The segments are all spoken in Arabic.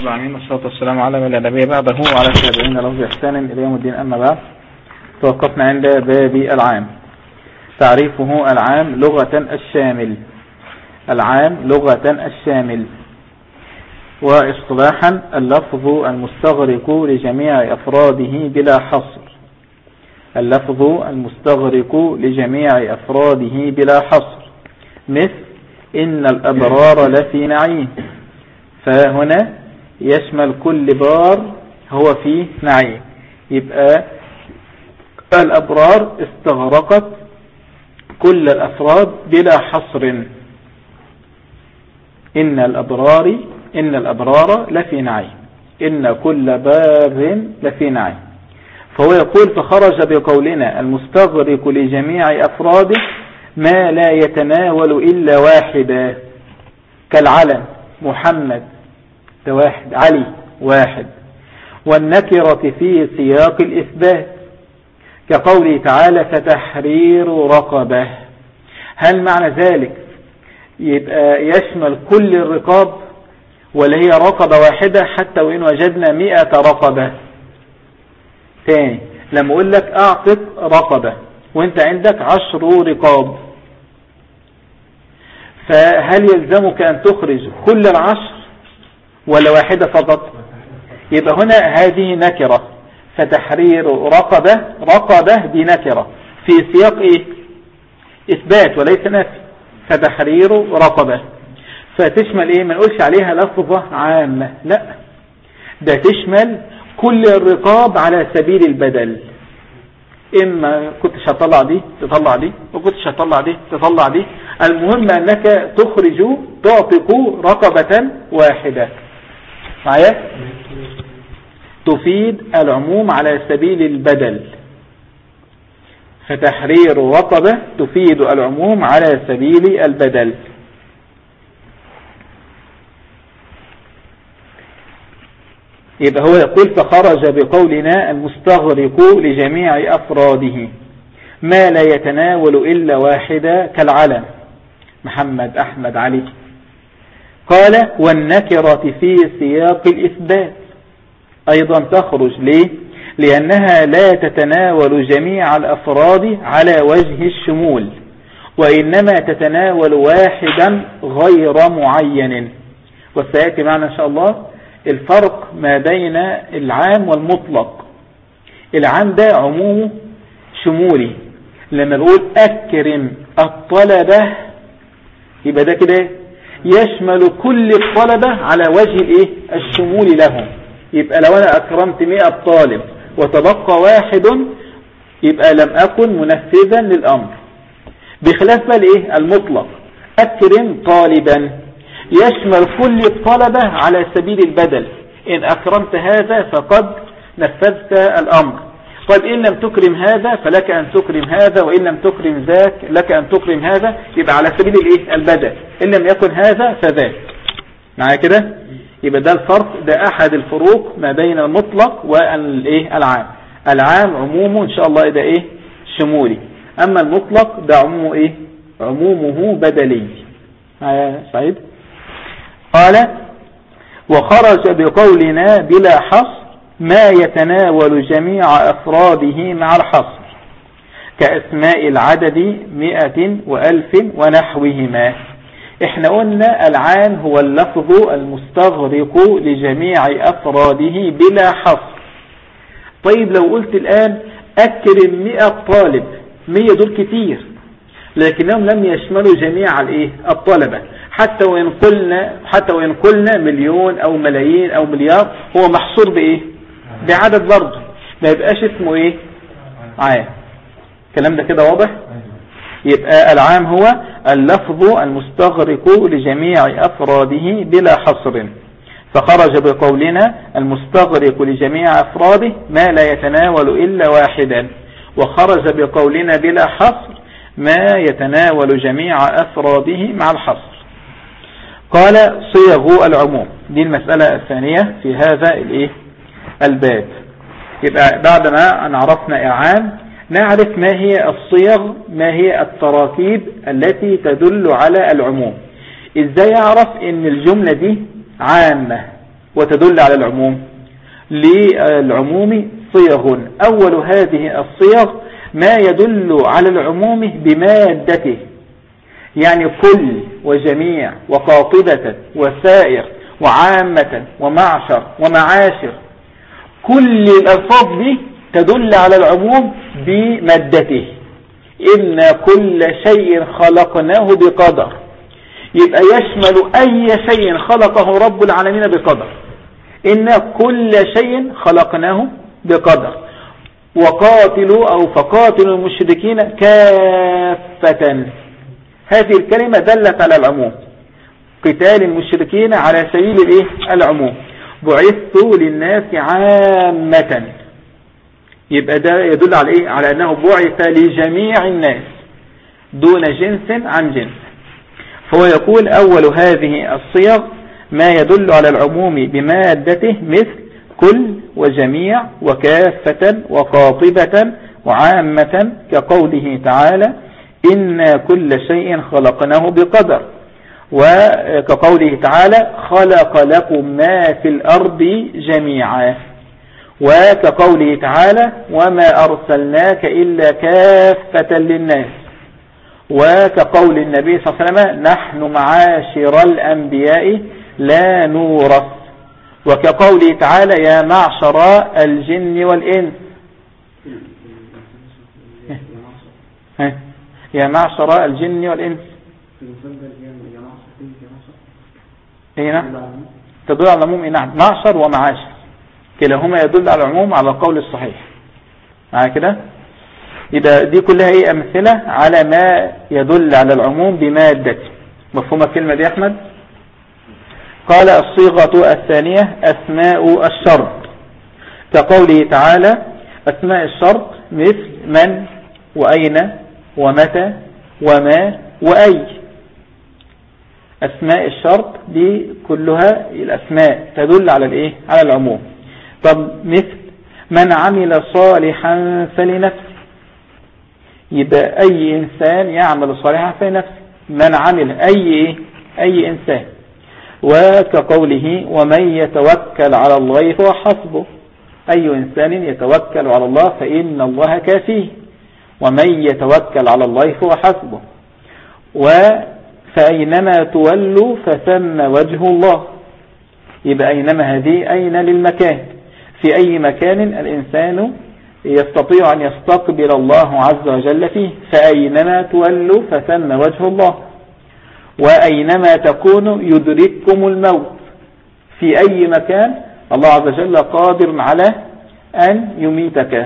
العالمين والصلاة والسلام على من لا نبي بعده وعلى التابعين له بإحسان إلى يوم الدين. أما بعد، توقفنا عند باب العام. تعريفه: العام لغة الشامل. العام لغة الشامل، واصطلاحا اللفظ المستغرق لجميع أفراده بلا حصر. اللفظ المستغرق لجميع أفراده بلا حصر، مثل إن الأبرار لفي نعيم، فهنا يشمل كل بار هو فيه نعيم. يبقى الأبرار استغرقت كل الأفراد بلا حصر. إن الأبرار لفي نعيم، إن كل بار لفي نعيم. فهو يقول: فخرج بقولنا المستغرق لجميع أفراده ما لا يتناول إلا واحدا، كالعلم محمد ده واحد، علي واحد. والنكرة في سياق الإثبات، كقوله تعالى: فتحرير رقبة. هل معنى ذلك يبقى يشمل كل الرقاب، ولا هي رقبة واحدة حتى وإن وجدنا 100 رقبة؟ تاني، لما أقول لك أعطق رقبة وانت عندك 10 رقاب، فهل يلزمك أن تخرج كل 10 ولا واحدة فقط؟ يبقى هنا هذه نكرة، فتحرير رقبة دي نكرة في سياق ايه؟ إثبات وليس نفي. فتحرير رقبة فتشمل ايه؟ ما نقولش عليها لفظة عامة، لا، ده تشمل كل الرقاب على سبيل البدل. إما كنتش هتطلع دي تطلع دي، وكنتش هتطلع دي تطلع دي، المهم أنك تعطق رقبة واحدة. معايا؟ تفيد العموم على سبيل البدل. فتحرير رقبة تفيد العموم على سبيل البدل. يبقى هو يقول: فخرج بقولنا المستغرق لجميع أفراده ما لا يتناول إلا واحدا، كالعلم محمد أحمد علي. قال: والنكرة في سياق الإثبات أيضا تخرج. ليه؟ لأنها لا تتناول جميع الأفراد على وجه الشمول، وإنما تتناول واحدا غير معين. وسيأتي معنا إن شاء الله الفرق ما بين العام والمطلق. العام ده عمومه شمولي، لما نقول أكرم الطلبة يبقى ده كده يشمل كل الطلبة على وجه الايه؟ الشمول لهم. يبقى لو انا اكرمت 100 طالب وتبقى واحد، يبقى لم اكن منفذا للامر. بخلاف بقى الايه؟ المطلق، اكرم طالبا يشمل كل الطلبة على سبيل البدل. ان اكرمت هذا فقد نفذت الامر. طيب إن لم تكرم هذا فلك أن تكرم هذا، وإن لم تكرم ذاك لك أن تكرم هذا. يبقى على سبيل الإيه؟ البدل. إن لم يكن هذا فذاك. معايا كده؟ يبقى ده الفرق، ده أحد الفروق ما بين المطلق والإيه؟ العام. العام عمومه إن شاء الله ده إيه؟ شمولي. أما المطلق ده عمومه إيه؟ عمومه بدلي. معايا سعيد؟ قال: وخرج بقولنا بلا حصر ما يتناول جميع أفراده مع الحصر، كأسماء العدد 100 و1000 ونحوهما. احنا قلنا العام هو اللفظ المستغرق لجميع أفراده بلا حصر. طيب لو قلت الآن أكرم 100 طالب، 100 دول كتير، لكنهم لم يشملوا جميع الطلبة. حتى وإن قلنا مليون أو ملايين أو مليار، هو محصور بإيه؟ بعدد برضه، ما يبقاش اسمه ايه؟ عام. الكلام ده كده واضح؟ يبقى العام هو اللفظ المستغرق لجميع أفراده بلا حصر. فخرج بقولنا المستغرق لجميع أفراده ما لا يتناول إلا واحدا، وخرج بقولنا بلا حصر ما يتناول جميع أفراده مع الحصر. قال: صيغ العموم. دي المسألة الثانية في هذا الباب. يبقى بعدما أن عرفنا العام، نعرف ما هي الصيغ، ما هي التراكيب التي تدل على العموم. ازاي اعرف ان الجملة دي عامة؟ وتدل على العموم؟ للعموم صيغ، أول هذه الصيغ ما يدل على العموم بمادته، يعني كل وجميع وقاطبة وسائر وعامة ومعشر ومعاشر، كل الألفاظ دي تدل على العموم بمادته. إن كل شيء خلقناه بقدر، يبقى يشمل أي شيء خلقه رب العالمين بقدر. إن كل شيء خلقناه بقدر. وقاتلوا أو فقاتلوا المشركين كافة، هذه الكلمة دلت على العموم، قتال المشركين على سبيل العموم. بعثت للناس عامة، يبقى ده يدل على على أنه بعث لجميع الناس دون جنس عن جنس. فهو يقول أول هذه الصيغ ما يدل على العموم بمادته، مثل كل وجميع وكافة وقاطبة وعامة، كقوله تعالى إن كل شيء خلقناه بقدر، وكقوله تعالى خلق لكم ما في الأرض جميعا، وكقوله تعالى وما أرسلناك إلا كافة للناس، وكقول النبي صلى الله عليه وسلم نحن معاشر الأنبياء لا نورث، وكقوله تعالى يا معشر الجن والإنس، يا معشر الجن والإنس هنا تدل على العموم. نعم، معشر ومعاشر كلاهما يدل على العموم على القول الصحيح. معايا كده؟ إذا دي كلها أمثلة على ما يدل على العموم بمادته. مفهوم الكلمة دي يا أحمد؟ قال الصيغة الثانية أسماء الشرط، كقوله تعالى أسماء الشرط مثل من وأين ومتى وما وأي. أسماء الشرط دي كلها الأسماء تدل على على العموم. طب مثل من عمل صالحا فلنفسه، يبقى أي إنسان يعمل صالحا فلنفسه، من عمل أي إنسان. وكقوله ومن يتوكل على الله فهو حسبه، أي إنسان يتوكل على الله فإن الله كافيه، ومن يتوكل على الله فهو حسبه. فأينما تولوا فثم وجه الله، يبقى أينما هذه أين للمكان، في أي مكان الإنسان يستطيع أن يستقبل الله عز وجل فيه، فأينما تولوا فثم وجه الله. وأينما تكونوا يدرككم الموت، في أي مكان الله عز وجل قادر على أن يميتك.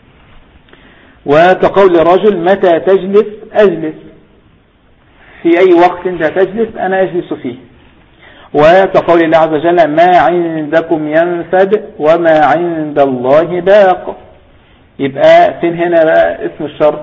وكقول الرجل متى تجلس أجلس، في أي وقت أنت تجلس أنا أجلس فيه. وكقول الله عز وجل ما عندكم ينفد وما عند الله باق، يبقى فين هنا بقى اسم الشرط؟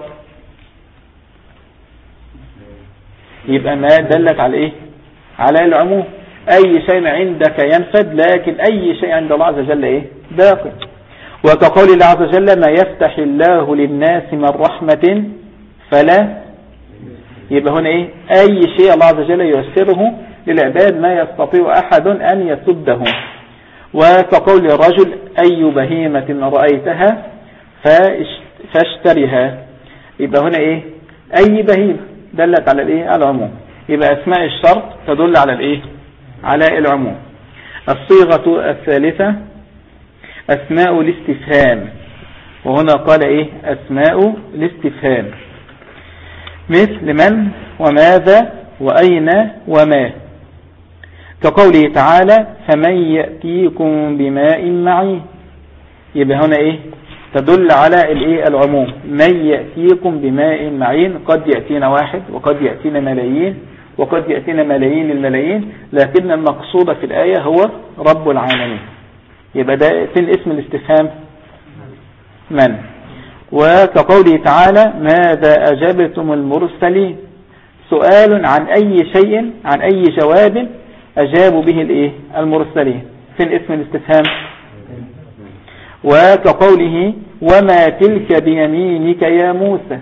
يبقى ما دلت على على العموم، أي شيء عندك ينفد، لكن أي شيء عند الله عز وجل باق. وكقول الله عز وجل ما يفتح الله للناس من رحمة فلا، يبقى هنا أي شيء الله عز وجل ييسره للعباد ما يستطيع أحد أن يسده. وكقول الرجل أي بهيمة رأيتها فاشتريها، يبقى هنا أي بهيمة دلت على العموم. يبقى أسماء الشرط تدل على على العموم. الصيغة الثالثة أسماء الاستفهام، وهنا قال أسماء الاستفهام مثل من وماذا وأين وما، كقوله تعالى فمن يأتيكم بماء معين، يبقى هنا تدل على العموم. من يأتيكم بماء معين، قد يأتينا واحد وقد يأتينا ملايين وقد يأتينا ملايين الملايين، لكن المقصود في الآية هو رب العالمين. يبقى ده فين اسم الاستفهام؟ من. وكقوله تعالى ماذا أجبتم المرسلين، سؤال عن أي شيء، عن أي جواب أجابوا به المرسلين، فين اسم الاستفهام؟ وكقوله وما تلك بيمينك يا موسى،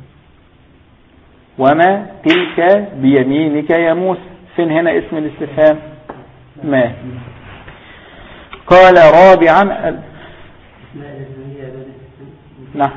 وما تلك بيمينك يا موسى، فين هنا اسم الاستفهام؟ ما. قال رابعا نعم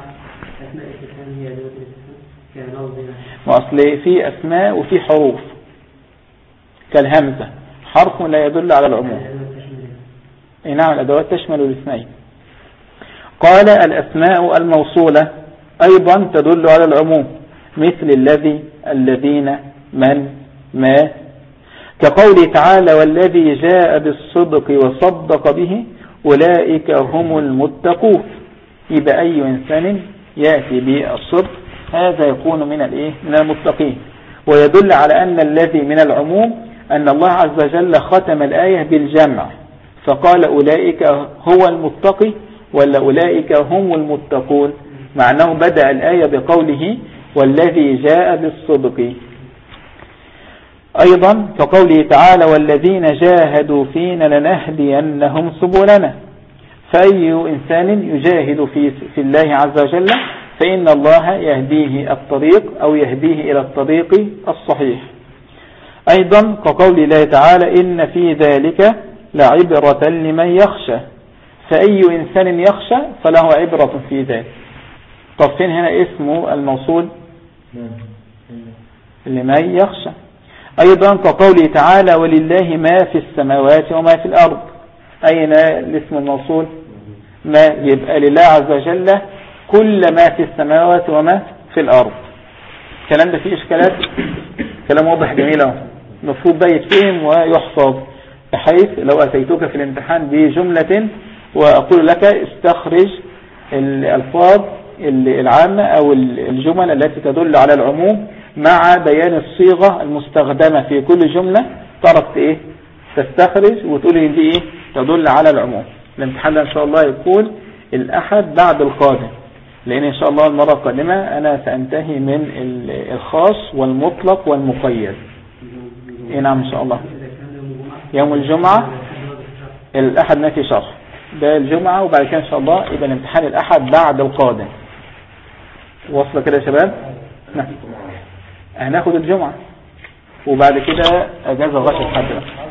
وأصل في أسماء وفي حروف كالهمزة حرف لا يدل على العموم. نعم الأدوات تشمل الاثنين. قال الأسماء الموصولة أيضا تدل على العموم مثل الذي الذين من ما، كقوله تعالى والذي جاء بالصدق وصدق به أولئك هم المتقون. يبقى أي إنسان يأتي بالصدق هذا يكون من المتقين. ويدل على أن الذي من العموم أن الله عز وجل ختم الآية بالجمع فقال أولئك هو المتقي ولا أولئك هم المتقون، معناه بدأ الآية بقوله والذي جاء بالصدق. أيضا كقوله تعالى والذين جاهدوا فينا لنهدينهم سبلنا، فأي إنسان يجاهد في الله عز وجل فإن الله يهديه الطريق أو يهديه إلى الطريق الصحيح. أيضا كقول الله تعالى إن في ذلك لعبرة لمن يخشى، فأي إنسان يخشى فله عبرة في ذلك. طب فين هنا اسم الموصول لمن يخشى. أيضا كقوله تعالى ولله ما في السماوات وما في الأرض، أين الاسم الموصول ما، يبقى لله عز وجل كل ما في السماوات وما في الأرض. الكلام ده فيه إشكالات، كلام واضح جميل اهو، المفروض ده يتفهم ويحفظ، بحيث لو أتيتك في الامتحان بجملة وأقول لك استخرج الألفاظ العامة أو الجمل التي تدل على العموم مع بيان الصيغة المستخدمة في كل جملة، تعرف تستخرج وتقول لي دي تدل على العموم. الامتحان ده إن شاء الله يكون الأحد بعد القادم، لأن إن شاء الله المرة القادمة أنا سأنتهي من الخاص والمطلق والمقيد. نعم إن شاء الله يوم الجمعة الأحد ما في شرح، ده الجمعة وبعد كده إن شاء الله يبقى الامتحان الأحد بعد القادم. وصل كده يا شباب؟ نعم هناخد الجمعة وبعد كده أجازة لغاية الحد.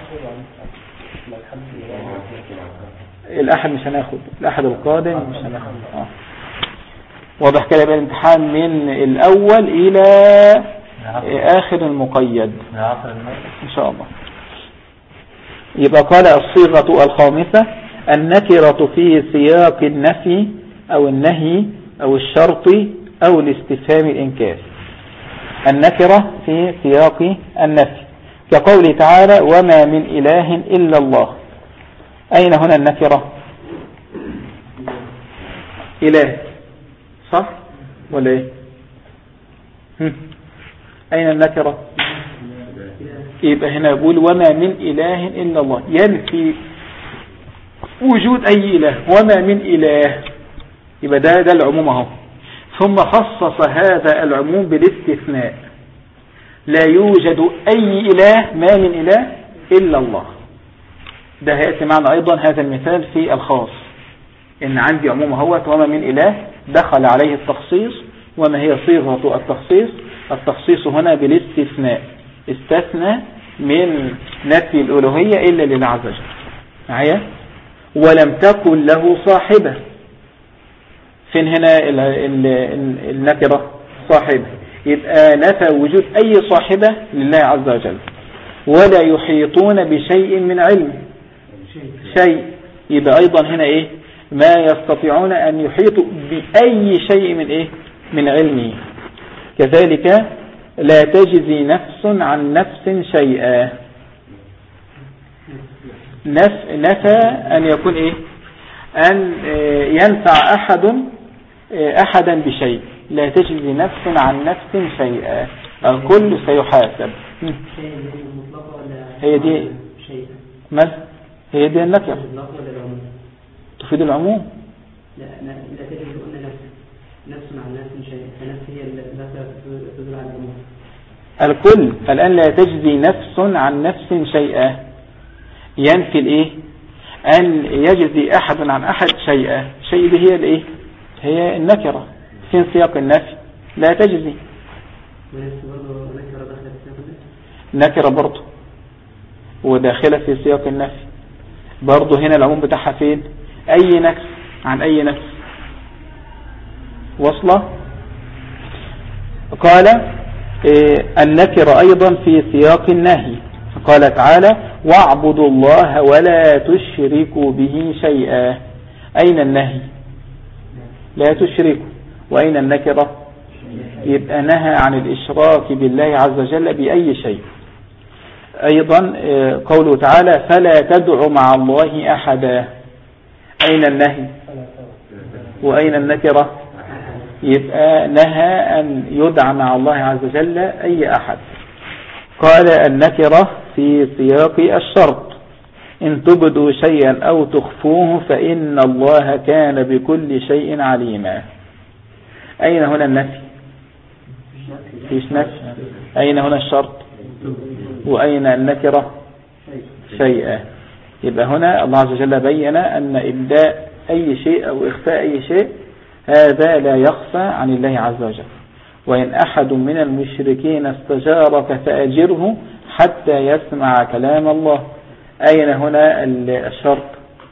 الأحد مش هناخد، الأحد القادم مش هناخد. واضح كده يبقى الامتحان من الأول إلى آخر المقيد إن شاء الله. يبقى قال الصيغة الخامسة النكرة في سياق النفي أو النهي أو الشرط أو الاستفهام الإنكار. النكرة في سياق النفي كقوله تعالى وما من إله إلا الله. أين هنا النكرة؟ إله صح ولا إيه؟ أين النكرة؟ يبقى هنا يقول وما من إله إلا الله، ينفي وجود أي إله، وما من إله، يبقى ده العموم اهو. ثم خصص هذا العموم بالاستثناء، لا يوجد أي إله، ما من إله إلا الله. ده هيأتي معنا أيضا هذا المثال في الخاص، إن عندي عموم اهوت وما من إله دخل عليه التخصيص. وما هي صيغة التخصيص؟ التخصيص هنا بالاستثناء، استثنى من نفي الألوهية إلا لله عز وجل معايا. ولم تكن له صاحبة، فين هنا النكرة؟ صاحبة، يبقى نفى وجود أي صاحبة لله عز وجل. ولا يحيطون بشيء من علم، شيء، يبقى أيضا هنا ما يستطيعون أن يحيطوا بأي شيء من من علمه. كذلك لا تجزي نفس عن نفس شيئا، نفى أن يكون أن ينفع أحدا بشيء. لا تجزي نفس عن نفس شيئا، الكل سيحاسب. هي دي هي دي النكرة تفيد العموم. لا تجزي نفس عن نفس شيئا، فنفس هي التي تدل على العموم. الكل الآن لا تجزي نفس عن نفس شيئا، ينفي أن يجزي أحد عن أحد شيئا. شيء دي هي هي النكرة في سياق النفي، لا تجزي. نكرة برضه وداخلة في سياق النفي. برضو هنا العموم بتاعها فين؟ أي نفس عن أي نفس وصلة. قال النكرة أيضا في سياق النهي، قال تعالى واعبدوا الله ولا تشركوا به شيئا. أين النهي؟ لا تشركوا. وأين النكرة؟ يبقى نهى عن الإشراك بالله عز وجل بأي شيء. أيضا قوله تعالى فلا تدعوا مع الله أحدا. أين النهي وأين النكرة؟ يبقى نهى أن يدعى مع الله عز وجل أي أحد. قال النكرة في سياق الشرط إن تبدوا شيئا أو تخفوه فإن الله كان بكل شيء عليما. أين هنا النفي؟ فيش نفي. أين هنا الشرط؟ وأين النكرة؟ شيئا. يبقى هنا الله عز وجل بين أن إبداء أي شيء أو إخفاء أي شيء هذا لا يخفى عن الله عز وجل. وإن أحد من المشركين استجارك فأجره حتى يسمع كلام الله. أين هنا الشرط؟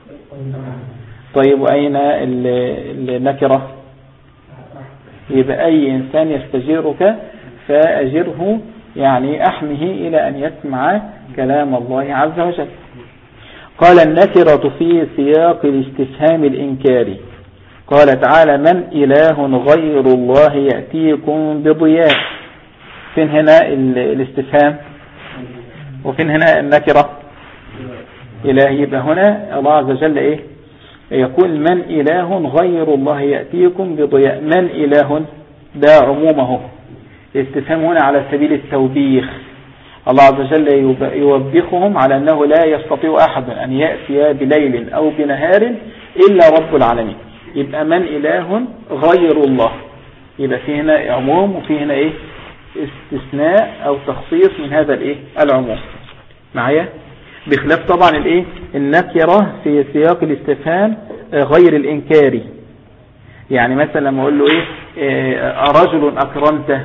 طيب وأين النكرة؟ يبقى أي إنسان يستجيرك فأجره، يعني أحمه إلى أن يسمع كلام الله عز وجل. قال النكرة في سياق الاستفهام الإنكاري، قال تعالى من إله غير الله يأتيكم بضياء. فين هنا الاستفهام وفين هنا النكرة؟ إله. يبقى هنا الله عز وجل إيه يقول من إله غير الله يأتيكم بضياء. من إله ده عمومه. الاستفهام هنا على سبيل التوبيخ. الله عز وجل يوبخهم على أنه لا يستطيع أحد أن يأتي بليل أو بنهار إلا رب العالمين. يبقى من إله غير الله. يبقى في هنا عموم وفي هنا إيه استثناء أو تخصيص من هذا الإيه العموم معايا، بخلاف طبعا الإيه النكرة في سياق الاستفهام غير الإنكاري. يعني مثلا لما أقول له إيه رجل أكرمته،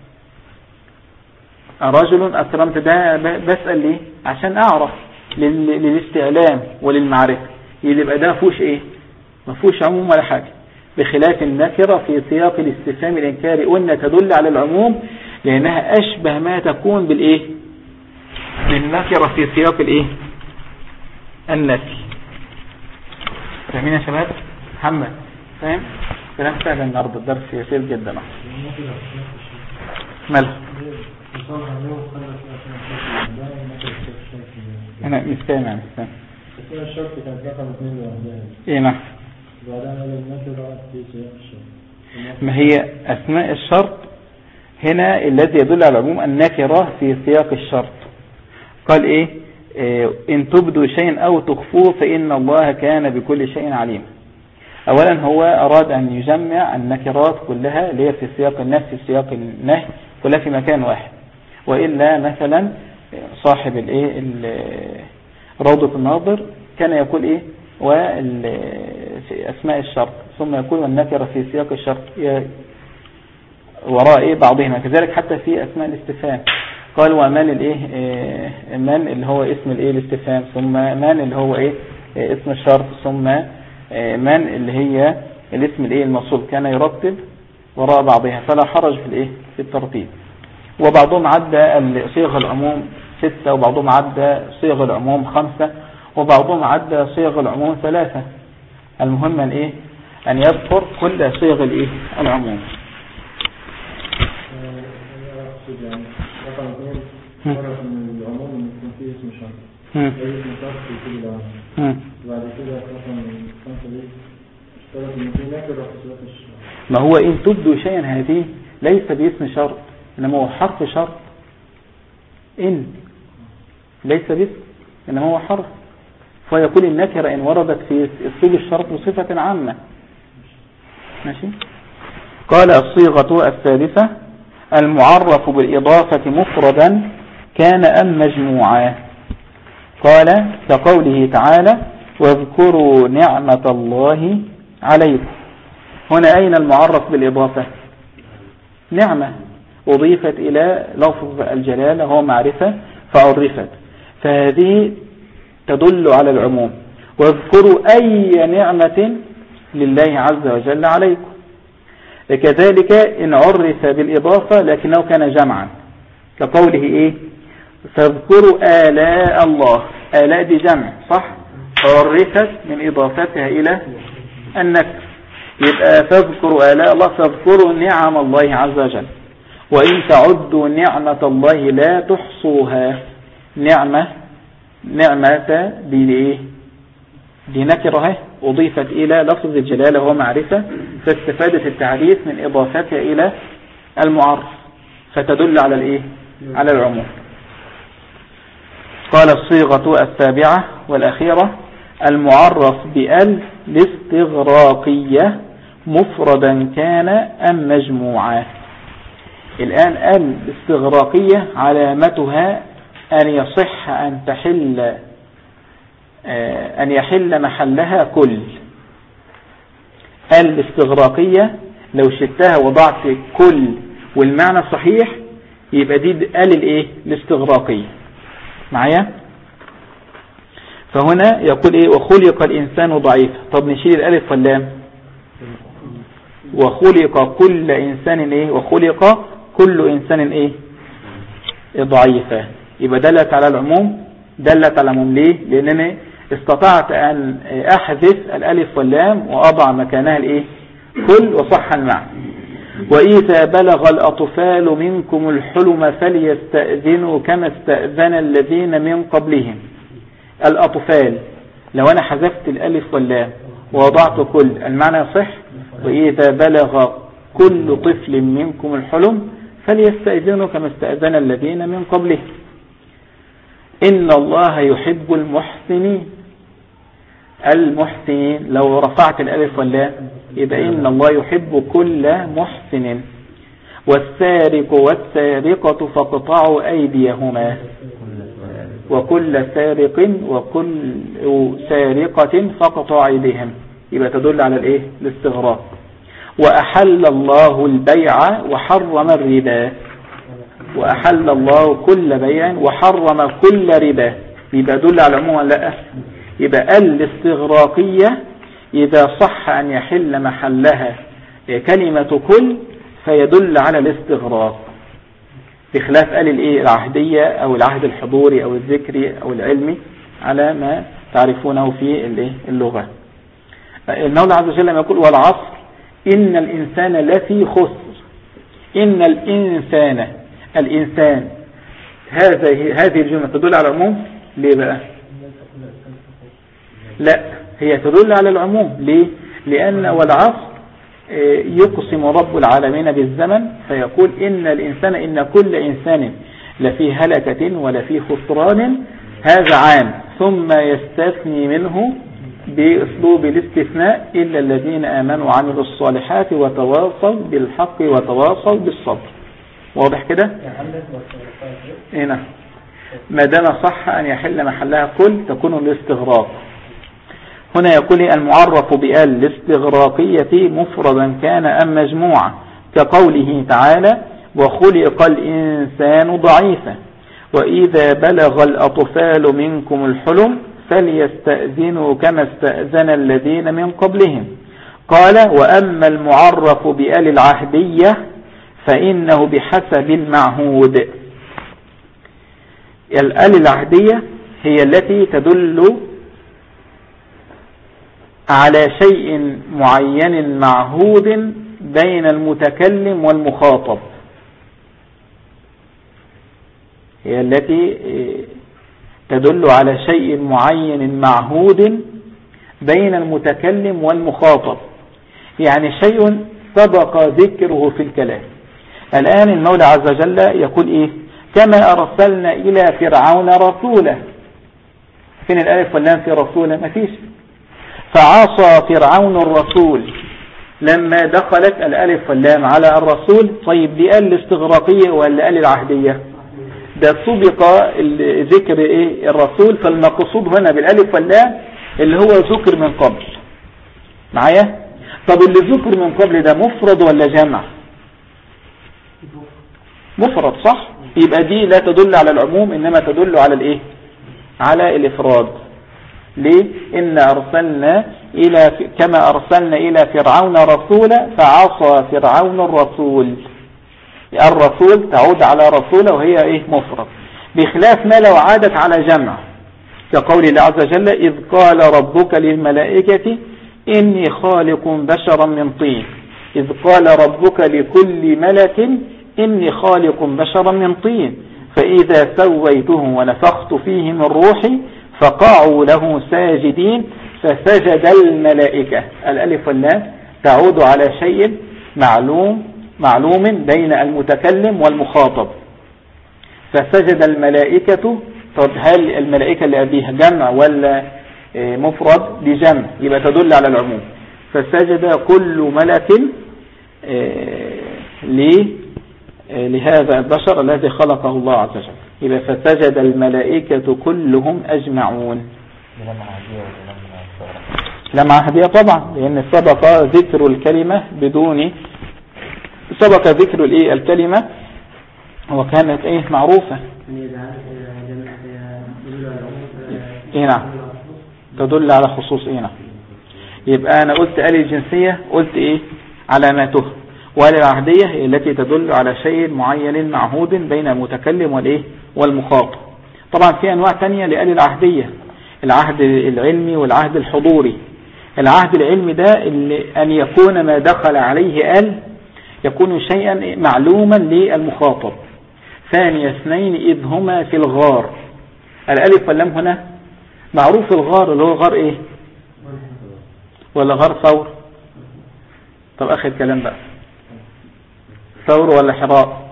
رجل أكرمت ده بسأل ليه عشان أعرف للاستعلام وللمعرفة. يبقى ده فوش إيه ما فوش عموم ولا حاجة، بخلاف النكرة في سياق الاستفهام الإنكاري قلنا تدل على العموم لأنها أشبه ما تكون بالإيه بالنكرة في سياق الإيه النفي. فاهمين يا شباب؟ محمد فاهم؟ كلام سهل النهارده، الدرس يسير جدا. ماله أنا مش سامع الشرط كان رقم 2 لوحدها. إيه نعم. ما هي أسماء الشرط هنا الذي يدل على العموم النكرة في سياق الشرط. قال إيه إن تبدوا شيئا أو تخفوه فإن الله كان بكل شيء عليم. أولا هو أراد أن يجمع النكرات كلها اللي هي في سياق النفي في سياق النهي كلها في مكان واحد. وإلا مثلا صاحب الإيه روضة الناظر كان يقول إيه في أسماء الشرط ثم يقول والنكرة في سياق الشرط وراء إيه بعضهما. كذلك حتى في أسماء الاستفهام قال ومن الإيه من اللي هو اسم الإيه الاستفهام، ثم من اللي هو إيه اسم الشرط، ثم من اللي هي الاسم الإيه الموصول. كان يرتب وراء بعضها فلا حرج في الإيه في الترتيب. وبعضهم عدى صيغ العموم 6 وبعضهم عدى صيغ العموم 5 وبعضهم عدى صيغ العموم 3. المهم أن إيه أن يذكر كل صيغ الإيه العموم. رقم 2 من العموم يكون فيه اسم شرط. اسم شرط في كل العموم. بعد كده رقم 5 دي اشترط ان في نكرة في صيغة الشرط. ما هو إن تبدو شيئا هذه ليس باسم شرط إنما هو حرف شرط. إن ليس باسم إنما هو حرف. فيقول النكرة إن وردت في أسلوب الشرط بصفة عامة. ماشي. قال الصيغة الثالثة المعرف بالإضافة مفردا كان أم مجموعا. قال كقوله تعالى واذكروا نعمة الله عليكم. هنا أين المعرف بالإضافة؟ نعمة أضيفت إلى لفظ الجلالة هو معرفة فعرفت، فهذه تدل على العموم. واذكروا أي نعمة لله عز وجل عليكم. كذلك إن عرف بالإضافة لكنه كان جمعا كقوله إيه فاذكروا آلاء الله. آلاء دي جمع صح، عرفت من إضافتها إلى النكر، يبقى فاذكروا آلاء الله فاذكروا نعم الله عز وجل. وإن تعدوا نعمة الله لا تحصوها. نعمة دي نكرة أضيفت إلى لفظ الجلالة وهو معرفة، فاستفادت التعريف من إضافتها إلى المعرف فتدل على الإيه؟ على العموم. قال الصيغة السابعة والأخيرة المعرف بأل الاستغراقية مفردا كان أم مجموعا. الآن أل الاستغراقية علامتها أن يصح أن يحل محلها كل. أل الاستغراقية لو شلتها وضعت كل والمعنى صحيح يبقى دي أل الإيه؟ الاستغراقية معايا. فهنا يقول إيه وخلق الإنسان ضعيفا. طب نشيل الألف واللام وخلق كل إنسان إيه وخلق كل إنسان إيه ضعيفا، يبقى دلت على العموم. دلت على العموم ليه؟ لأنني استطعت أن أحذف الألف واللام وأضع مكانها الإيه كل وصح المعنى. وإذا بلغ الأطفال منكم الحلم فليستأذنوا كما استأذن الذين من قبلهم. الأطفال لو أنا حذفت الألف واللام ووضعت كل المعنى يصح. وإذا بلغ كل طفل منكم الحلم فليستأذنوا كما استأذن الذين من قبلهم. إن الله يحب المحسنين. المحسنين لو رفعت الألف واللام يبقى إن الله يحب كل محسن. والسارق والسارقة فاقطعوا أيديهما وكل سارق وكل سارقة فاقطعوا أيديهم، يبقى تدل على الإيه الاستغراق. وأحل الله البيع وحرم الربا. وأحل الله كل بيع وحرم كل ربا، يبقى دل على العموم لا. يبقى الاستغراقية إذا صح أن يحل محلها كلمة كل فيدل على الاستغراق، بخلاف الإيه العهدية أو العهد الحضوري أو الذكري أو العلمي على ما تعرفونه في اللغة. المولى عز وجل يقول والعصر إن الإنسان لفي خسر. إن الإنسان هذه الجملة تدل على العموم. ليه بقى؟ لا، هي تدل على العموم. ليه؟ لأن والعصر يقسم رب العالمين بالزمن فيقول إن الإنسان إن كل إنسان لفي هلكة ولفي خسران. هذا عام، ثم يستثني منه بأسلوب الاستثناء إلا الذين آمنوا وعملوا الصالحات وتواصوا بالحق وتواصوا بالصبر. واضح كده؟ هنا ما دام صح أن يحل محلها كل تكون الاستغراق. هنا يقول المعرف بأل الاستغراقية مفردا كان أم مجموعة كقوله تعالى وخلق الإنسان ضعيفا. وإذا بلغ الأطفال منكم الحلم فليستأذنوا كما استأذن الذين من قبلهم. قال وأما المعرف بأل العهدية فإنه بحسب المعهود. الأل العهدية هي التي تدل على شيء معين معهود بين المتكلم والمخاطب. هي التي تدل على شيء معين معهود بين المتكلم والمخاطب، يعني شيء سبق ذكره في الكلام. الآن المولى عز وجل يقول إيه كما أرسلنا إلى فرعون رسولا. فين الألف واللام في رسولا؟ ما فيش. فعصى فرعون الرسول. لما دخلت الألف واللام على الرسول، طيب دي قال الاستغراقية ولا قال العهدية؟ ده سبق ذكر إيه الرسول، فالمقصود هنا بالألف واللام اللي هو ذكر من قبل. معايا؟ طب اللي ذكر من قبل ده مفرد ولا جمع؟ مفرد صح؟ يبقى دي لا تدل على العموم إنما تدل على الإيه؟ على الإفراد. ليه؟ إن أرسلنا كما أرسلنا إلى فرعون رسولا فعصى فرعون الرسول. الرسول تعود على رسول وهي إيه؟ مفرد، بخلاف ما لو عادت على جمع، كقول الله عز وجل إذ قال ربك للملائكة إني خالق بشرا من طين، إذ قال ربك لكل ملك إني خالق بشرا من طين فإذا سويته ونفخت فيه من روحي فقعوا له ساجدين فسجد الملائكة. الألف واللام تعود على شيء معلوم بين المتكلم والمخاطب. فسجد الملائكة، طب هل الملائكة اللي أبيها جمع ولا مفرد؟ بجمع، يبقى تدل على العموم. فسجد كل ملك لهذا البشر الذي خلقه الله عز وجل، يبقى فسجد الملائكة كلهم أجمعون. لمع هدية طبعا، لأن سبق ذكر الكلمة سبق ذكر الكلمة وكانت معروفة. نعم تدل على خصوص. نعم يبقى أنا قلت آل الجنسية، قلت علاماته، وآل العهدية هي التي تدل على شيء معين معهود بين المتكلم والمخاطب. طبعا في أنواع تانية لآل العهدية، العهد العلمي والعهد الحضوري. العهد العلمي ده أن يكون ما دخل عليه آل يكون شيئا معلوما للمخاطب. ثاني اثنين إذ هما في الغار، الألف واللام هنا معروف الغار اللي هو غار ولا غار ثور؟ طب آخر كلام بقى، ثور ولا حراء؟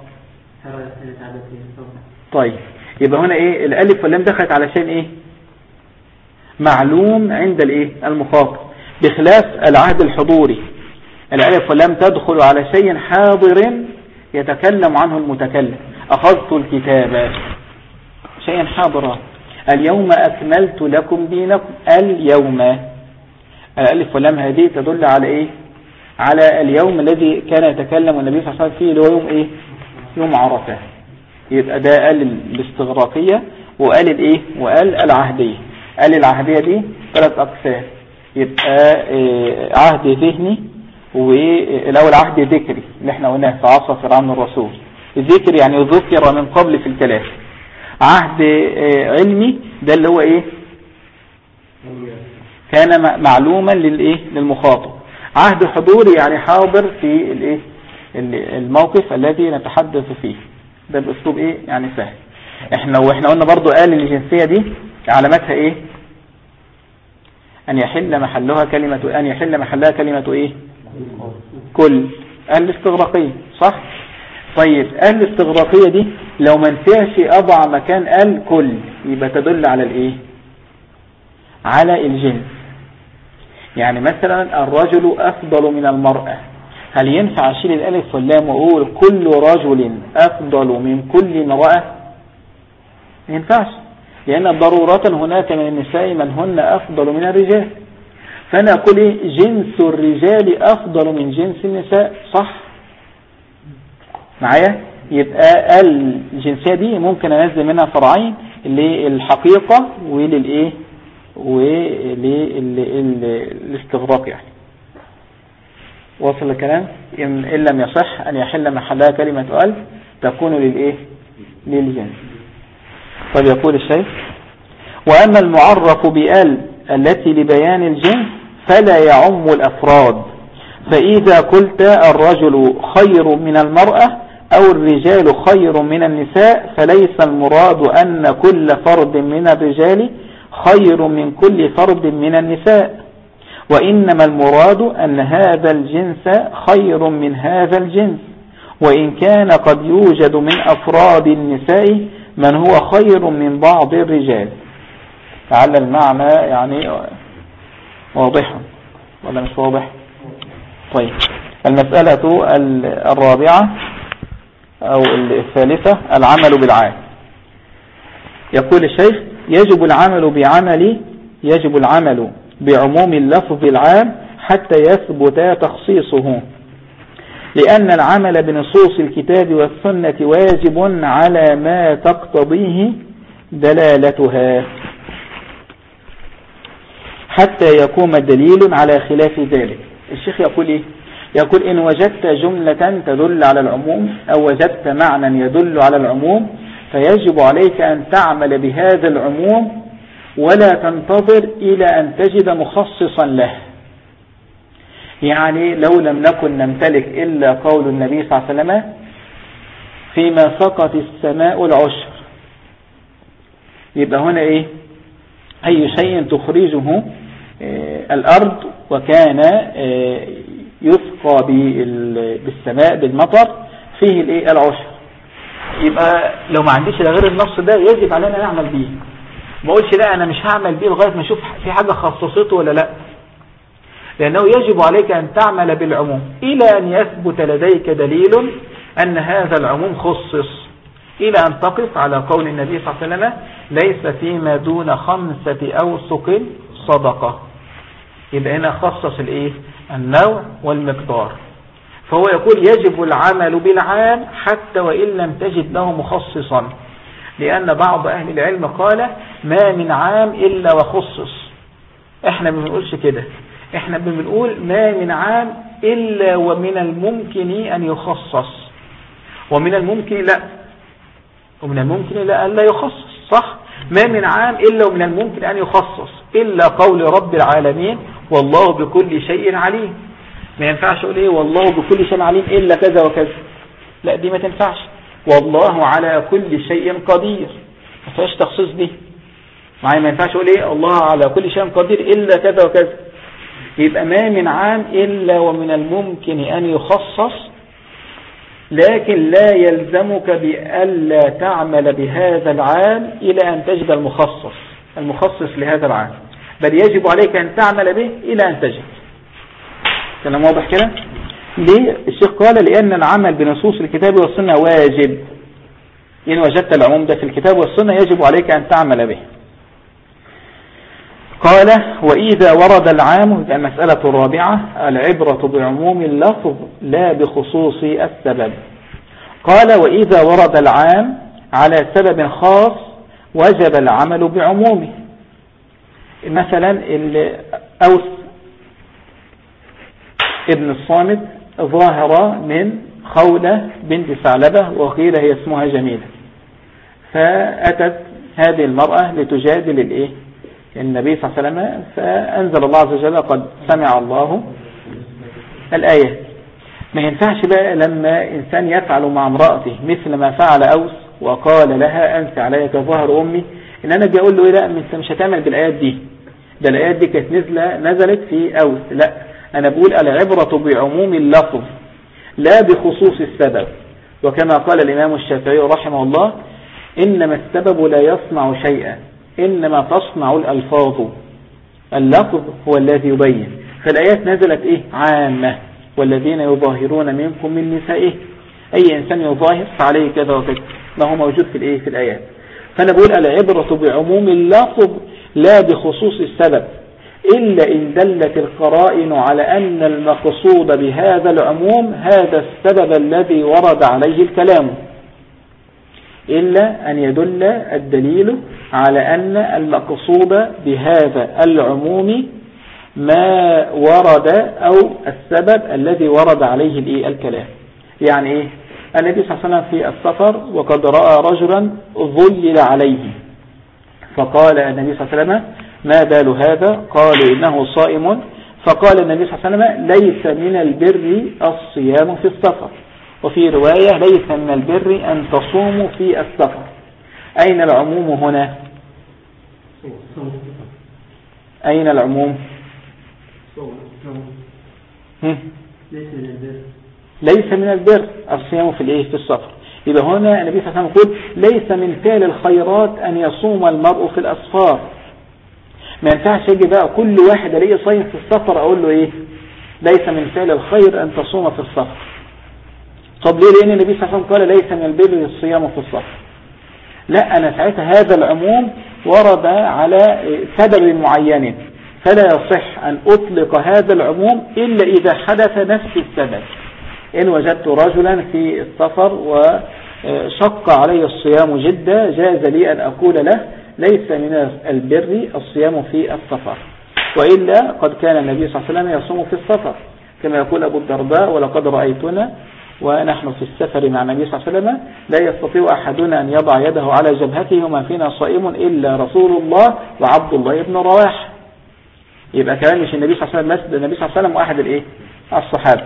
طيب يبقى هنا الألف واللام دخلت على شيء معلوم عند المخاطب، بخلاف العهد الحضوري الألف واللام تدخل على شيء حاضر يتكلم عنه المتكلم. أخذت الكتاب، شيء حاضر. اليوم أكملت لكم دينكم، اليوم. الألف واللام هذه تدل على على اليوم الذي كان يتكلم النبي صلى الله عليه وسلم فيه، اللي هو يوم يوم عرفة. يبقى ده قال الاستغراقية وقال وقال العهدية. قال العهدية دي 3 أقسام، يبقى عهد ذهني، والأول عهد ذكري اللي احنا قلناه في عصا فرعون الرسول. الذكر يعني ذكر من قبل في الكلام. عهد علمي ده اللي هو كان معلوما للمخاطب. عهد حضوري يعني حاضر في الموقف الذي نتحدث فيه، ده بأسلوب يعني سهل. احنا قلنا برضو قال الجنسية دي علامتها أن يحل محلها كلمة كل. الاستغراقية صح؟ طيب الاستغراقية دي لو ما نفعش أضع مكان كل، يبقى تدل على على الجنس. يعني مثلا الرجل أفضل من المرأة، هل ينفع أشيل الألف واللام وأقول كل رجل أفضل من كل امرأة؟ ما ينفعش، لأن ضرورة هناك من النساء من هن أفضل من الرجال، فأنا أقول جنس الرجال أفضل من جنس النساء، صح معايا؟ يبقى الجنسية دي ممكن أنزل منها فرعين، للحقيقة وللاستغراق. يعني وصل الكلام؟ إن لم يصح أن يحل محلها كلمة تكون للجنس. طيب يقول الشيخ: وأما المعرف التي لبيان الجنس فلا يعم الأفراد، فإذا قلت الرجل خير من المرأة أو الرجال خير من النساء فليس المراد أن كل فرد من الرجال خير من كل فرد من النساء، وإنما المراد أن هذا الجنس خير من هذا الجنس، وإن كان قد يوجد من أفراد النساء من هو خير من بعض الرجال. لعل المعنى يعني واضح ولا مش واضح؟ طيب المسألة الرابعة أو الثالثة العمل بالعام. يقول الشيخ: يجب العمل بعموم اللفظ العام حتى يثبت تخصيصه، لأن العمل بنصوص الكتاب والسنة واجب على ما تقتضيه دلالتها. حتى يقوم دليل على خلاف ذلك. الشيخ يقول إيه؟ يقول إن وجدت جملة تدل على العموم أو وجدت معنى يدل على العموم فيجب عليك أن تعمل بهذا العموم ولا تنتظر إلى أن تجد مخصصا له. يعني لو لم نكن نمتلك إلا قول النبي صلى الله عليه وسلم فيما سقط السماء العشر، يبقى هنا إيه؟ أي شيء تخرجه الأرض وكان يسقى بالسماء بالمطر فيه الإيه؟ العشر. يبقى لو ما عنديش غير النص ده يجب علينا نعمل بيه. ما اقولش لا أنا مش هعمل بيه لغاية ما أشوف في حاجة خصصته ولا لا، لأنه يجب عليك أن تعمل بالعموم إلى أن يثبت لديك دليل أن هذا العموم خصص، إلى أن تقف على قول النبي صلى الله عليه وسلم ليس فيما دون 5 أوسق صدقة. يبقى هنا خصص الإيه؟ النوع والمقدار. فهو يقول يجب العمل بالعام حتى وإن لم تجد له مخصصا، لأن بعض أهل العلم قال ما من عام إلا وخصص. احنا ما بنقولش كده، احنا بنقول ما من عام إلا ومن الممكن أن يخصص، ومن الممكن لا، ومن الممكن لا ألا يخصص. صح؟ ما من عام إلا ومن الممكن أن يخصص إلا قول رب العالمين والله بكل شيء عليم. ما ينفعش أقول إيه والله بكل شيء عليم إلا كذا وكذا، لا دي ما تنفعش. والله على كل شيء قدير، ما فيهاش تخصيص دي معايا. ما ينفعش أقول إيه الله على كل شيء قدير إلا كذا وكذا. يبقى ما من عام إلا ومن الممكن أن يخصص، لكن لا يلزمك بألا تعمل بهذا العام إلى أن تجد المخصص لهذا العام، بل يجب عليك أن تعمل به إلى أن تجد. كلام واضح كده؟ ليه الشيخ قال لأن العمل بنصوص الكتاب والسنة واجب. إن وجدت العموم ده في الكتاب والسنة يجب عليك أن تعمل به. قال وإذا ورد العام، المسألة الرابعة العبرة بعموم اللفظ لا بخصوص السبب. قال وإذا ورد العام على سبب خاص وجب العمل بعمومه. مثلا أوس ابن الصامت ظاهرة من خولة بنت ثعلبة وقيل هي اسمها جميلة، فأتت هذه المرأة لتجادل الإيه؟ النبي صلى الله عليه وسلم، فأنزل الله عز وجل قد سمع الله الآية. ما ينفعش بقى لما إنسان يفعل مع امرأته مثل ما فعل أوس وقال لها أنت علي كظهر أمي، إن أنا أقول له لا أنت مش هتعمل بالآيات دي، ده الآيات دي كانت نزلت في أوس. لا، أنا بقول العبرة بعموم اللفظ لا بخصوص السبب. وكما قال الإمام الشافعي رحمه الله إنما السبب لا يصنع شيئا إنما تصنع الألفاظ، اللفظ هو الذي يبين. فالآيات نزلت إيه؟ عامة، والذين يظاهرون منكم من نسائه، أي إنسان يظاهر فعليه كذا وكذا، ما هو موجود في الإيه؟ في الآيات. فأنا بقول العبرة بعموم اللفظ لا بخصوص السبب، إلا إن دلت القرائن على أن المقصود بهذا العموم هذا السبب الذي ورد عليه الكلام، إلا أن يدل الدليل على أن المقصود بهذا العموم ما ورد أو السبب الذي ورد عليه الكلام. يعني إيه؟ النبي صلى الله عليه وسلم في السفر وقد رأى رجلا ظلل عليه، فقال النبي صلى الله عليه وسلم ما بال هذا؟ قالوا إنه صائم. فقال النبي صلى الله عليه وسلم ليس من البر الصيام في السفر، وفي رواية ليس من البر أن تصوموا في السفر. أين العموم هنا؟ أين العموم؟ ليس من البر الصيام في الإيه؟ في السفر. إذا هنا النبي صلى الله عليه وسلم يقول ليس من فعل الخيرات أن يصوم المرء في الأسفار. ما ينفعش يجي بقى كل واحد ليه صيام في السفر أقول له إيه؟ ليس من فعل الخير أن تصوم في السفر. طب ليه؟ لأن النبي صلى الله عليه وسلم قال ليس من البر الصيام في السفر. لا، أنا ساعتها هذا العموم ورد على سبب معين، فلا يصح أن أطلق هذا العموم إلا إذا حدث نفس السبب. إن وجدت رجلا في السفر وشق علي الصيام جدا جاز لي أن أقول له ليس من البر الصيام في السفر. وإلا قد كان النبي صلى الله عليه وسلم يصوم في السفر كما يقول أبو الدرداء: ولقد رأيتنا ونحن في السفر مع النبي صلى الله عليه وسلم لا يستطيع أحدنا أن يضع يده على جبهته وما فينا صائم إلا رسول الله وعبد الله بن رواحة. يبقى كمان مش النبي صلى الله عليه وسلم بس، النبي صلى الله عليه وسلم واحد الايه الصحابة.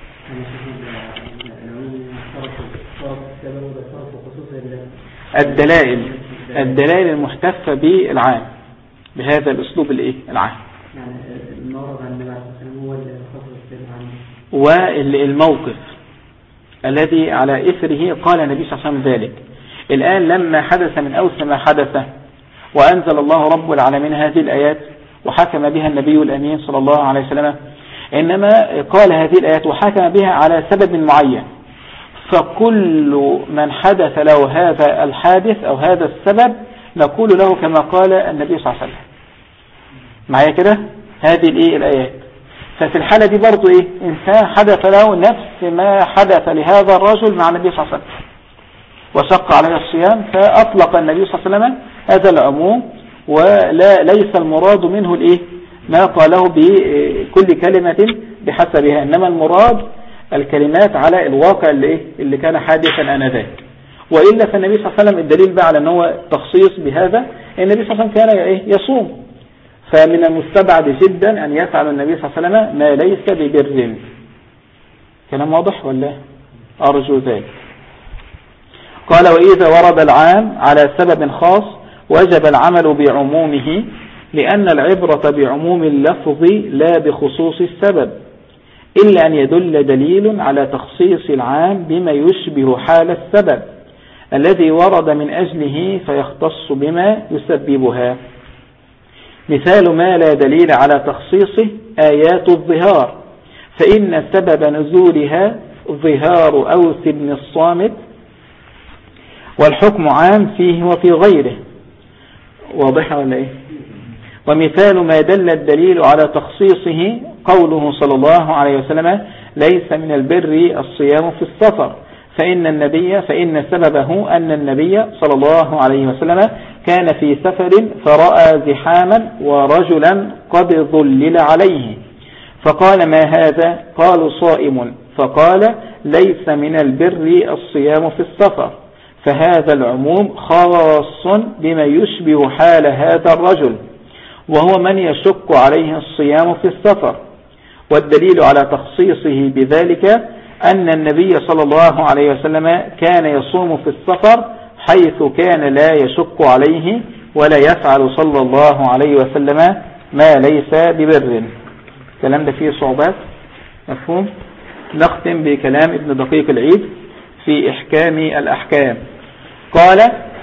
الدلائل المحتفة بالعام بهذا الأسلوب الايه العام، يعني المورد عن النبي عليه الصلاة والسلام هو الخاص بالعام، والموقف الذي على إثره قال النبي صلى الله عليه وسلم ذلك. الآن لما حدث من أوس ما حدث وأنزل الله رب العالمين هذه الآيات وحكم بها النبي الأمين صلى الله عليه وسلم، إنما قال هذه الآيات وحكم بها على سبب معين، فكل من حدث له هذا الحادث أو هذا السبب نقول له كما قال النبي صلى الله عليه وسلم. معايا كده هذه الآيات. ففي الحالة دي برضو إنسان حدث له نفس ما حدث لهذا الرجل مع النبي صلى الله عليه وسلم وشق عليه الصيام، فأطلق النبي صلى الله عليه وسلم هذا العموم، وليس المراد منه ما قاله بكل كلمة بحسبها، إنما المراد الكلمات على الواقع اللي كان حادثا آنذاك. وإلا فالنبي صلى الله عليه وسلم الدليل بقى على أنه تخصيص بهذا، النبي صلى الله عليه وسلم كان يصوم، فمن المستبعد جدا أن يفعل النبي صلى الله عليه وسلم ما ليس ببر. كلام واضح ولا أرجو ذلك؟ قال: وإذا ورد العام على سبب خاص وجب العمل بعمومه، لأن العبرة بعموم اللفظ لا بخصوص السبب، إلا أن يدل دليل على تخصيص العام بما يشبه حال السبب الذي ورد من أجله فيختص بما يسببها. مثال ما لا دليل على تخصيصه آيات الظهار، فإن سبب نزولها ظهار أوس بن الصامت، والحكم عام فيه وفي غيره. واضح ولا إيه؟ ومثال ما دل الدليل على تخصيصه قوله صلى الله عليه وسلم: ليس من البر الصيام في السفر، فإن سببه أن النبي صلى الله عليه وسلم كان في سفر فرأى زحاما ورجلا قد ظلل عليه، فقال: ما هذا؟ قالوا: صائم. فقال: ليس من البر الصيام في السفر. فهذا العموم خاص بما يشبه حال هذا الرجل، وهو من يشق عليه الصيام في السفر. والدليل على تخصيصه بذلك أن النبي صلى الله عليه وسلم كان يصوم في السفر حيث كان لا يشق عليه ولا يفعل صلى الله عليه وسلم ما ليس ببر. الكلام ده فيه صعوبات، مفهوم؟ نختم بكلام ابن دقيق العيد في إحكام الأحكام. قال: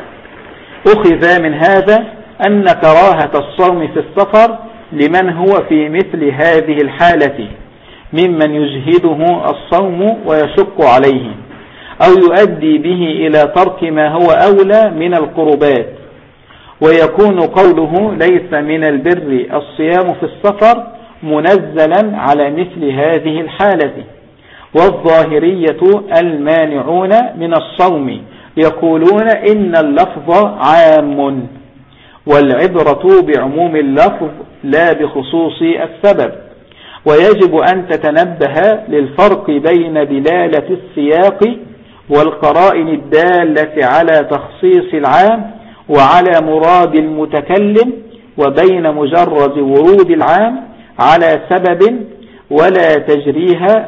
أخذ من هذا أن كراهة الصوم في السفر لمن هو في مثل هذه الحالة ممن يجهده الصوم ويشق عليه أو يؤدي به إلى ترك ما هو أولى من القربات، ويكون قوله ليس من البر الصيام في السفر منزلا على مثل هذه الحالة. والظاهرية المانعون من الصوم يقولون إن اللفظ عام، والعبرة بعموم اللفظ لا بخصوص السبب، ويجب أن تتنبه للفرق بين دلالة السياق والقرائن الدالة على تخصيص العام وعلى مراد المتكلم، وبين مجرد ورود العام على سبب ولا تجريها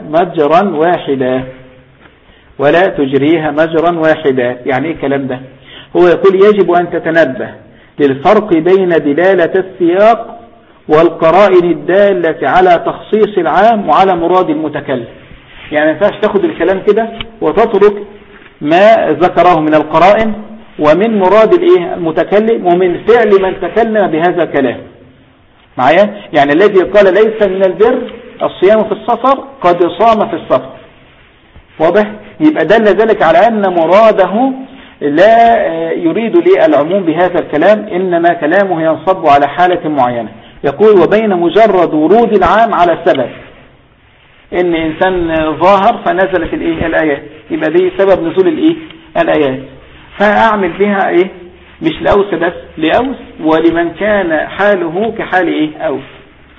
مجرا واحدا. يعني ايه الكلام ده؟ هو يقول يجب أن تتنبه للفرق بين دلالة السياق والقرائن الدالة على تخصيص العام وعلى مراد المتكلم. يعني ما ينفعش تاخد الكلام كده وتترك ما ذكره من القرائن ومن مراد المتكلم ومن فعل من تكلم بهذا الكلام. معايا؟ يعني الذي قال ليس من البر الصيام في السفر قد صام في السفر. واضح؟ يبقى دل ذلك على أن مراده لا يريد العموم بهذا الكلام، إنما كلامه ينصب على حالة معينة. يقول وبين مجرد ورود العام على سبب، إن إنسان ظاهر فنزلت الآيات، يبقى دي سبب نزول الآيات، فأعمل بها مش لأوس بس، لأوس ولمن كان حاله كحال أوس.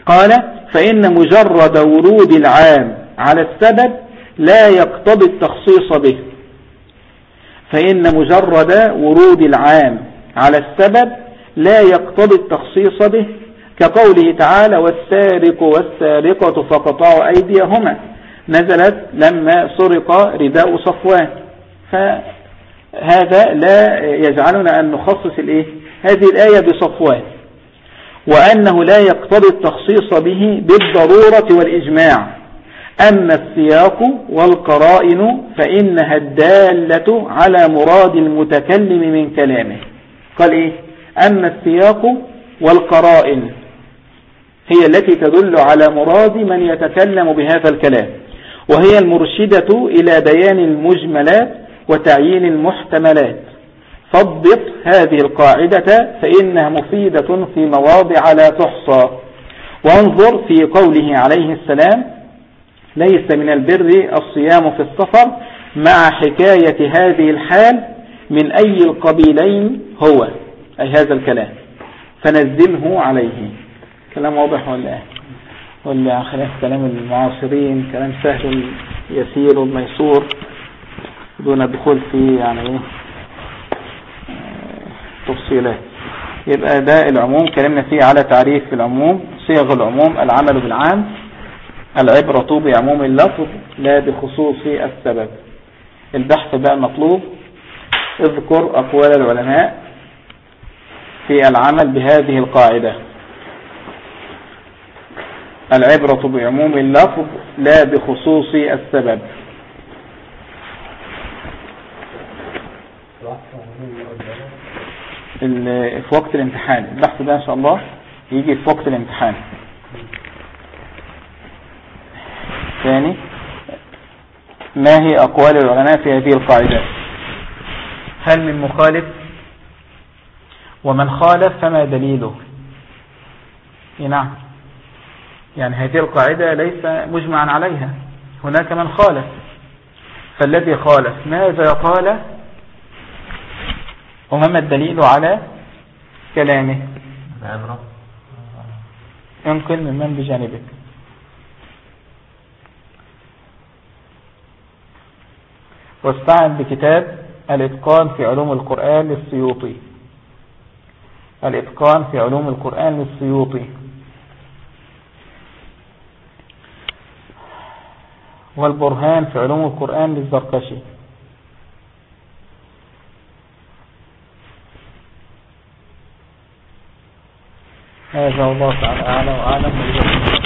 قال فإن مجرد ورود العام على السبب لا يقتضي التخصيص به. فإن مجرد ورود العام على السبب لا يقتضي التخصيص به، كقوله تعالى والسارق والسارقة فقطعوا أيديهما، نزلت لما سرق رداء صفوان، فهذا لا يجعلنا أن نخصص هذه الآية بصفوان، وأنه لا يقتضي التخصيص به بالضرورة والإجماع. أما السياق والقرائن فإنها الدالة على مراد المتكلم من كلامه. قال أما السياق والقرائن هي التي تدل على مراد من يتكلم بهذا الكلام، وهي المرشدة إلى بيان المجملات وتعيين المحتملات. فاضبط هذه القاعدة فإنها مفيدة في مواضع لا تحصى. وانظر في قوله عليه السلام ليس من البر الصيام في السفر، مع حكاية هذه الحال من أي القبيلين هو، أي هذا الكلام، فنزله عليه. كلام واضح ولا خلاف كلام المعاصرين؟ كلام سهل يسير والميسور دون الدخول في تفصيلات. يبقى ده العموم كلامنا فيه على تعريف العموم، صيغ العموم: العمل بالعام، العبرة بعموم اللفظ لا بخصوص السبب. البحث بقى المطلوب: اذكر أقوال العلماء في العمل بهذه القاعدة: العبرة بعموم اللفظ لا بخصوص السبب. في وقت الامتحان البحث ده إن شاء الله يجي في وقت الامتحان. ثاني: ما هي أقوال العلماء في هذه القاعدة؟ هل من مخالف؟ ومن خالف فما دليله؟ نعم، يعني هذه القاعدة ليس مجمعا عليها، هناك من خالف، فالذي خالف ماذا قال وما الدليل على كلامه؟ انقل ممن بجانبك. واستعن بكتاب الإتقان في علوم القرآن للسيوطي. الإتقان في علوم القرآن للسيوطي. والبرهان في علوم القرآن للزركشي. هذا الله تعالى أعلم وأعلم.